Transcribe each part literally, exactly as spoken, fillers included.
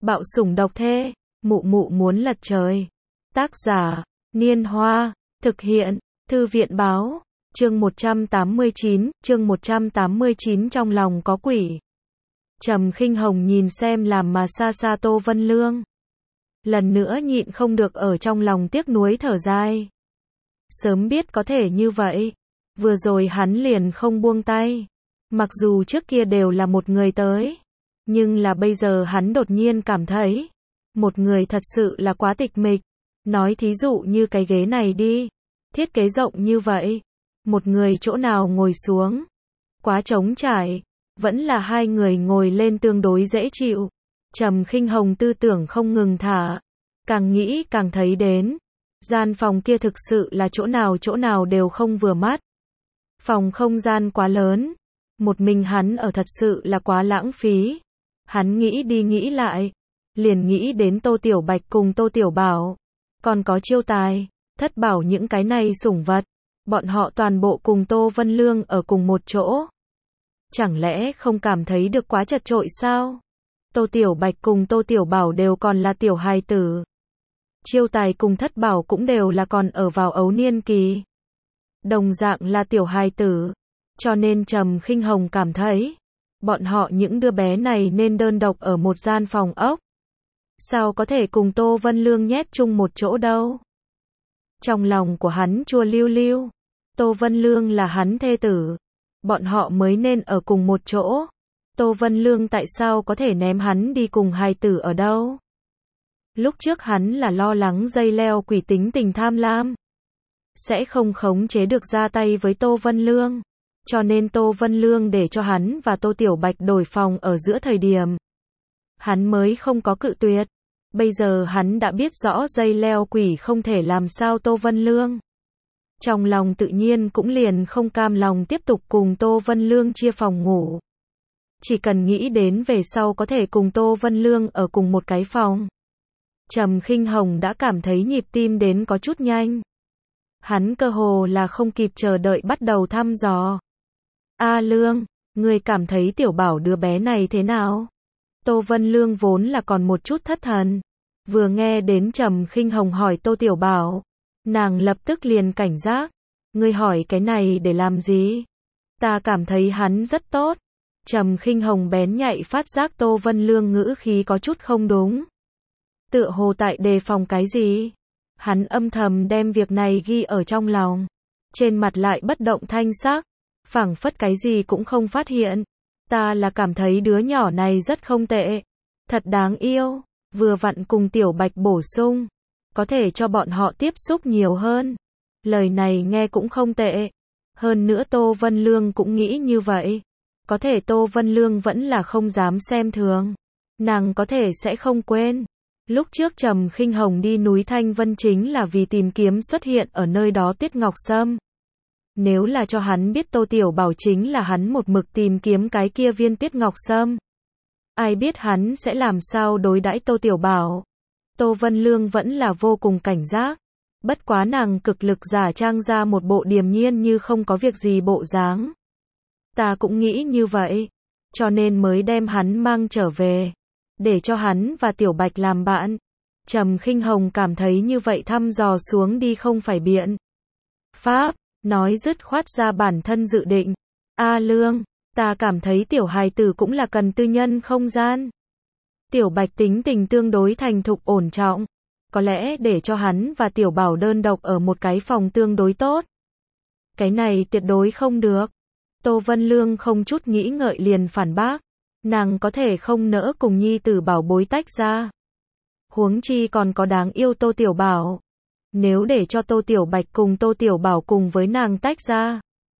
Bạo sủng độc thê, mụ mụ muốn lật trời. Tác giả, Niên Hoa, thực hiện, Thư viện báo, chương một trăm tám mươi chín, chương một trăm tám mươi chín trong lòng có quỷ. Trầm Khinh Hồng nhìn xem làm mà xa xa Tô Vân Lương. Lần nữa nhịn không được ở trong lòng tiếc nuối thở dài. Sớm biết có thể như vậy, vừa rồi hắn liền không buông tay. Mặc dù trước kia đều là một người tới, nhưng là bây giờ hắn đột nhiên cảm thấy, một người thật sự là quá tịch mịch. Nói thí dụ như cái ghế này đi, thiết kế rộng như vậy, một người chỗ nào ngồi xuống, quá trống trải, vẫn là hai người ngồi lên tương đối dễ chịu. Trầm Khinh Hồng tư tưởng không ngừng thả, càng nghĩ càng thấy đến, gian phòng kia thực sự là chỗ nào chỗ nào đều không vừa mắt. Phòng không gian quá lớn, một mình hắn ở thật sự là quá lãng phí. Hắn nghĩ đi nghĩ lại, liền nghĩ đến Tô Tiểu Bạch cùng Tô Tiểu Bảo, còn có Chiêu Tài, Thất Bảo những cái này sủng vật, bọn họ toàn bộ cùng Tô Vân Lương ở cùng một chỗ. Chẳng lẽ không cảm thấy được quá chật chội sao? Tô Tiểu Bạch cùng Tô Tiểu Bảo đều còn là tiểu hài tử. Chiêu Tài cùng Thất Bảo cũng đều là còn ở vào ấu niên kỳ. Đồng dạng là tiểu hài tử. Cho nên Trầm Khinh Hồng cảm thấy, bọn họ những đứa bé này nên đơn độc ở một gian phòng ốc. Sao có thể cùng Tô Vân Lương nhét chung một chỗ đâu? Trong lòng của hắn chua lưu lưu. Tô Vân Lương là hắn thê tử. Bọn họ mới nên ở cùng một chỗ. Tô Vân Lương tại sao có thể ném hắn đi cùng hài tử ở đâu? Lúc trước hắn là lo lắng dây leo quỷ tính tình tham lam, sẽ không khống chế được ra tay với Tô Vân Lương. Cho nên Tô Vân Lương để cho hắn và Tô Tiểu Bạch đổi phòng ở giữa thời điểm, hắn mới không có cự tuyệt. Bây giờ hắn đã biết rõ dây leo quỷ không thể làm sao Tô Vân Lương. Trong lòng tự nhiên cũng liền không cam lòng tiếp tục cùng Tô Vân Lương chia phòng ngủ. Chỉ cần nghĩ đến về sau có thể cùng Tô Vân Lương ở cùng một cái phòng, Trầm Khinh Hồng đã cảm thấy nhịp tim đến có chút nhanh. Hắn cơ hồ là không kịp chờ đợi bắt đầu thăm dò. A Lương, ngươi cảm thấy Tiểu Bảo đứa bé này thế nào? Tô Vân Lương vốn là còn một chút thất thần. Vừa nghe đến Trầm Khinh Hồng hỏi Tô Tiểu Bảo, nàng lập tức liền cảnh giác. Ngươi hỏi cái này để làm gì? Ta cảm thấy hắn rất tốt. Trầm Khinh Hồng bén nhạy phát giác Tô Vân Lương ngữ khí có chút không đúng. Tựa hồ tại đề phòng cái gì? Hắn âm thầm đem việc này ghi ở trong lòng. Trên mặt lại bất động thanh sắc, phảng phất cái gì cũng không phát hiện. Ta là cảm thấy đứa nhỏ này rất không tệ, thật đáng yêu, vừa vặn cùng Tiểu Bạch bổ sung, có thể cho bọn họ tiếp xúc nhiều hơn. Lời này nghe cũng không tệ. Hơn nữa Tô Vân Lương cũng nghĩ như vậy. Có thể Tô Vân Lương vẫn là không dám xem thường. Nàng có thể sẽ không quên. Lúc trước Trầm Khinh Hồng đi núi Thanh Vân chính là vì tìm kiếm xuất hiện ở nơi đó Tuyết Ngọc Sâm. Nếu là cho hắn biết Tô Tiểu Bảo chính là hắn một mực tìm kiếm cái kia viên Tuyết Ngọc Sâm, ai biết hắn sẽ làm sao đối đãi Tô Tiểu Bảo. Tô Vân Lương vẫn là vô cùng cảnh giác. Bất quá nàng cực lực giả trang ra một bộ điềm nhiên như không có việc gì bộ dáng. Ta cũng nghĩ như vậy, cho nên mới đem hắn mang trở về, để cho hắn và Tiểu Bạch làm bạn. Trầm Khinh Hồng cảm thấy như vậy thăm dò xuống đi không phải biện pháp, nói dứt khoát ra bản thân dự định. A Lương, ta cảm thấy tiểu hài tử cũng là cần tư nhân không gian. Tiểu Bạch tính tình tương đối thành thục ổn trọng, có lẽ để cho hắn và Tiểu Bảo đơn độc ở một cái phòng tương đối tốt. Cái này tuyệt đối không được. Tô Vân Lương không chút nghĩ ngợi liền phản bác. Nàng có thể không nỡ cùng nhi tử bảo bối tách ra. Huống chi còn có đáng yêu Tô Tiểu Bảo. Nếu để cho Tô Tiểu Bạch cùng Tô Tiểu Bảo cùng với nàng tách ra,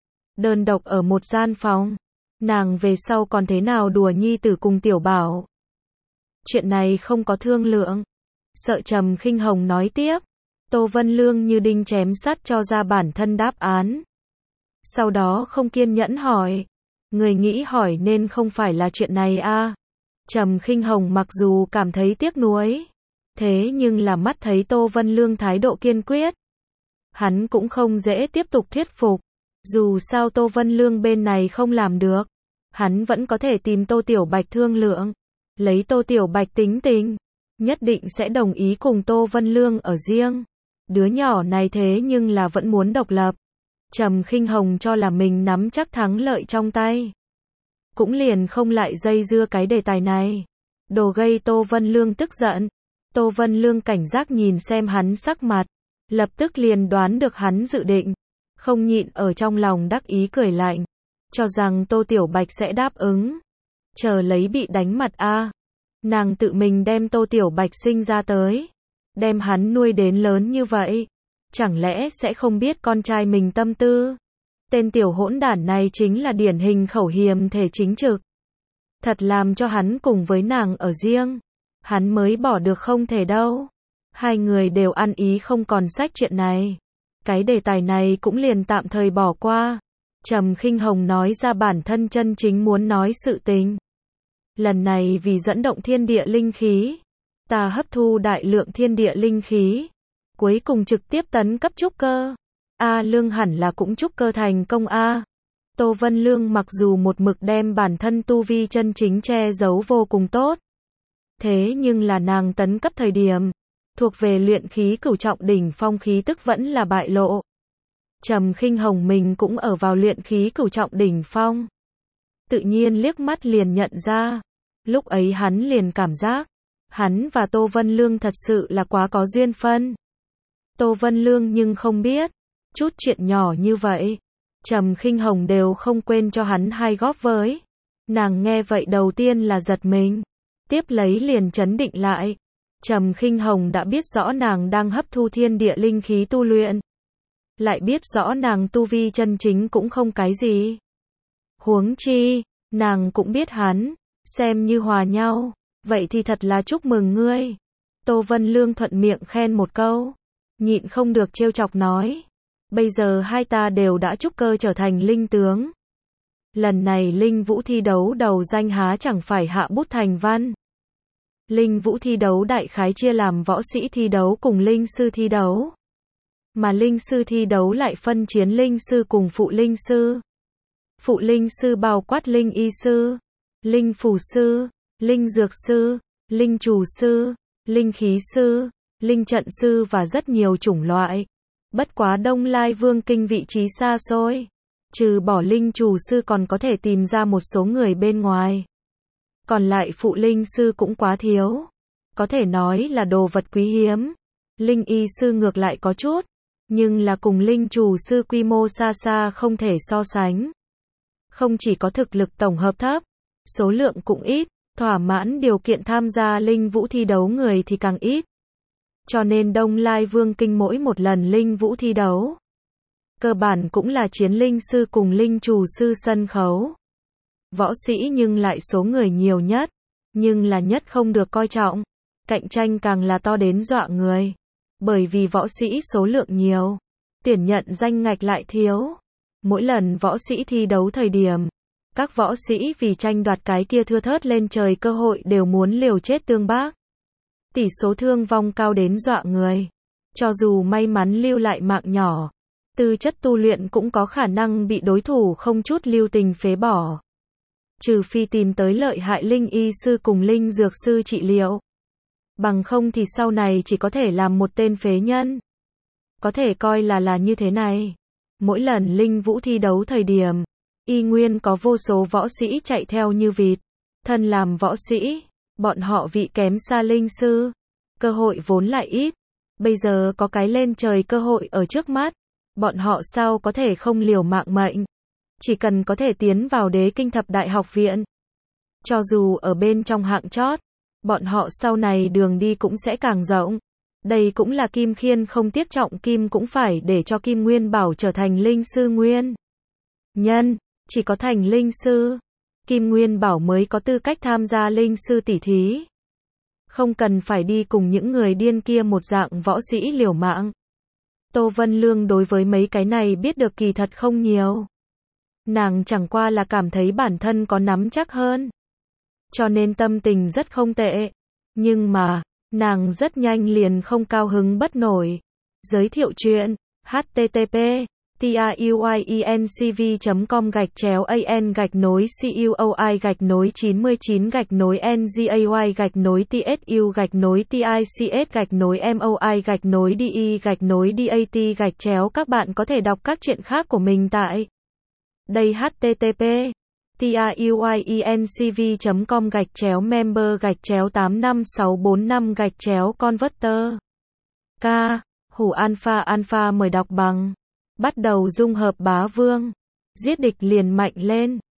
đơn độc ở một gian phòng, nàng về sau còn thế nào đùa nhi tử cùng Tiểu Bảo. Chuyện này không có thương lượng. Sợ Trầm Khinh Hồng nói tiếp, Tô Vân Lương như đinh chém sắt cho ra bản thân đáp án. Sau đó không kiên nhẫn hỏi, người nghĩ hỏi nên không phải là chuyện này a? À? Trầm Khinh Hồng mặc dù cảm thấy tiếc nuối, thế nhưng là mắt thấy Tô Vân Lương thái độ kiên quyết, hắn cũng không dễ tiếp tục thuyết phục. Dù sao Tô Vân Lương bên này không làm được, hắn vẫn có thể tìm Tô Tiểu Bạch thương lượng. Lấy Tô Tiểu Bạch tính tình, nhất định sẽ đồng ý cùng Tô Vân Lương ở riêng. Đứa nhỏ này thế nhưng là vẫn muốn độc lập. Trầm Khinh Hồng cho là mình nắm chắc thắng lợi trong tay. Cũng liền không lại dây dưa cái đề tài này. Đồ gây Tô Vân Lương tức giận. Tô Vân Lương cảnh giác nhìn xem hắn sắc mặt. Lập tức liền đoán được hắn dự định. Không nhịn ở trong lòng đắc ý cười lạnh. Cho rằng Tô Tiểu Bạch sẽ đáp ứng. Chờ lấy bị đánh mặt a. Nàng tự mình đem Tô Tiểu Bạch sinh ra tới. Đem hắn nuôi đến lớn như vậy. Chẳng lẽ sẽ không biết con trai mình tâm tư? Tên tiểu hỗn đản này chính là điển hình khẩu hiềm thể chính trực. Thật làm cho hắn cùng với nàng ở riêng. Hắn mới bỏ được không thể đâu. Hai người đều ăn ý không còn sách chuyện này. Cái đề tài này cũng liền tạm thời bỏ qua. Trầm Khinh Hồng nói ra bản thân chân chính muốn nói sự tình. Lần này vì dẫn động thiên địa linh khí. Ta hấp thu đại lượng thiên địa linh khí. Cuối cùng trực tiếp tấn cấp trúc cơ. A Lương hẳn là cũng trúc cơ thành công A. Tô Vân Lương mặc dù một mực đem bản thân tu vi chân chính che giấu vô cùng tốt. Thế nhưng là nàng tấn cấp thời điểm. Thuộc về luyện khí cửu trọng đỉnh phong khí tức vẫn là bại lộ. Trầm Khinh Hồng mình cũng ở vào luyện khí cửu trọng đỉnh phong. Tự nhiên liếc mắt liền nhận ra. Lúc ấy hắn liền cảm giác. Hắn và Tô Vân Lương thật sự là quá có duyên phân. Tô Vân Lương nhưng không biết. Chút chuyện nhỏ như vậy. Trầm Khinh Hồng đều không quên cho hắn hai góp với. Nàng nghe vậy đầu tiên là giật mình. Tiếp lấy liền chấn định lại. Trầm Khinh Hồng đã biết rõ nàng đang hấp thu thiên địa linh khí tu luyện. Lại biết rõ nàng tu vi chân chính cũng không cái gì. Huống chi, nàng cũng biết hắn. Xem như hòa nhau. Vậy thì thật là chúc mừng ngươi. Tô Vân Lương thuận miệng khen một câu. Nhịn không được trêu chọc nói. Bây giờ hai ta đều đã trúc cơ trở thành linh tướng. Lần này linh vũ thi đấu đầu danh há chẳng phải hạ bút thành văn. Linh vũ thi đấu đại khái chia làm võ sĩ thi đấu cùng linh sư thi đấu. Mà linh sư thi đấu lại phân chiến linh sư cùng phụ linh sư. Phụ linh sư bao quát linh y sư, linh phù sư, linh dược sư, linh trù sư, linh khí sư, linh trận sư và rất nhiều chủng loại. Bất quá Đông Lai Vương Kinh vị trí xa xôi. Trừ bỏ linh trù sư còn có thể tìm ra một số người bên ngoài. Còn lại phụ linh sư cũng quá thiếu. Có thể nói là đồ vật quý hiếm. Linh y sư ngược lại có chút. Nhưng là cùng linh trù sư quy mô xa xa không thể so sánh. Không chỉ có thực lực tổng hợp thấp. Số lượng cũng ít. Thỏa mãn điều kiện tham gia linh vũ thi đấu người thì càng ít. Cho nên Đông Lai Vương Kinh mỗi một lần linh vũ thi đấu. Cơ bản cũng là chiến linh sư cùng linh trù sư sân khấu. Võ sĩ nhưng lại số người nhiều nhất. Nhưng là nhất không được coi trọng. Cạnh tranh càng là to đến dọa người. Bởi vì võ sĩ số lượng nhiều. Tuyển nhận danh ngạch lại thiếu. Mỗi lần võ sĩ thi đấu thời điểm. Các võ sĩ vì tranh đoạt cái kia thưa thớt lên trời cơ hội đều muốn liều chết tương bác. Tỷ số thương vong cao đến dọa người. Cho dù may mắn lưu lại mạng nhỏ. Tư chất tu luyện cũng có khả năng bị đối thủ không chút lưu tình phế bỏ. Trừ phi tìm tới lợi hại linh y sư cùng linh dược sư trị liệu. Bằng không thì sau này chỉ có thể làm một tên phế nhân. Có thể coi là là như thế này. Mỗi lần linh vũ thi đấu thời điểm. Y nguyên có vô số võ sĩ chạy theo như vịt. Thân làm võ sĩ. Bọn họ vị kém xa linh sư. Cơ hội vốn lại ít. Bây giờ có cái lên trời cơ hội ở trước mắt. Bọn họ sao có thể không liều mạng mệnh. Chỉ cần có thể tiến vào đế kinh thập đại học viện. Cho dù ở bên trong hạng chót. Bọn họ sau này đường đi cũng sẽ càng rộng. Đây cũng là Kim Khiên không tiếc trọng kim cũng phải để cho Kim Nguyên Bảo trở thành linh sư nguyên nhân. Chỉ có thành linh sư. Kim Nguyên Bảo mới có tư cách tham gia linh sư tỷ thí. Không cần phải đi cùng những người điên kia một dạng võ sĩ liều mạng. Tô Vân Lương đối với mấy cái này biết được kỳ thật không nhiều. Nàng chẳng qua là cảm thấy bản thân có nắm chắc hơn. Cho nên tâm tình rất không tệ. Nhưng mà, nàng rất nhanh liền không cao hứng bất nổi. Giới thiệu chuyện, H T T P tuyuyencv chấm com gạch chéo an gạch nối cuoi gạch nối chín mươi chín gạch nối ngay gạch nối tsu gạch nối tics gạch nối moi gạch nối de gạch nối dat gạch chéo. Các bạn có thể đọc các truyện khác của mình tại đây http tuyuyencv chấm com gạch chéo member gạch chéo tám năm sáu bốn năm gạch chéo converter. K. Hủ alpha alpha mời đọc bằng. Bắt đầu dung hợp bá vương. Giết địch liền mạnh lên.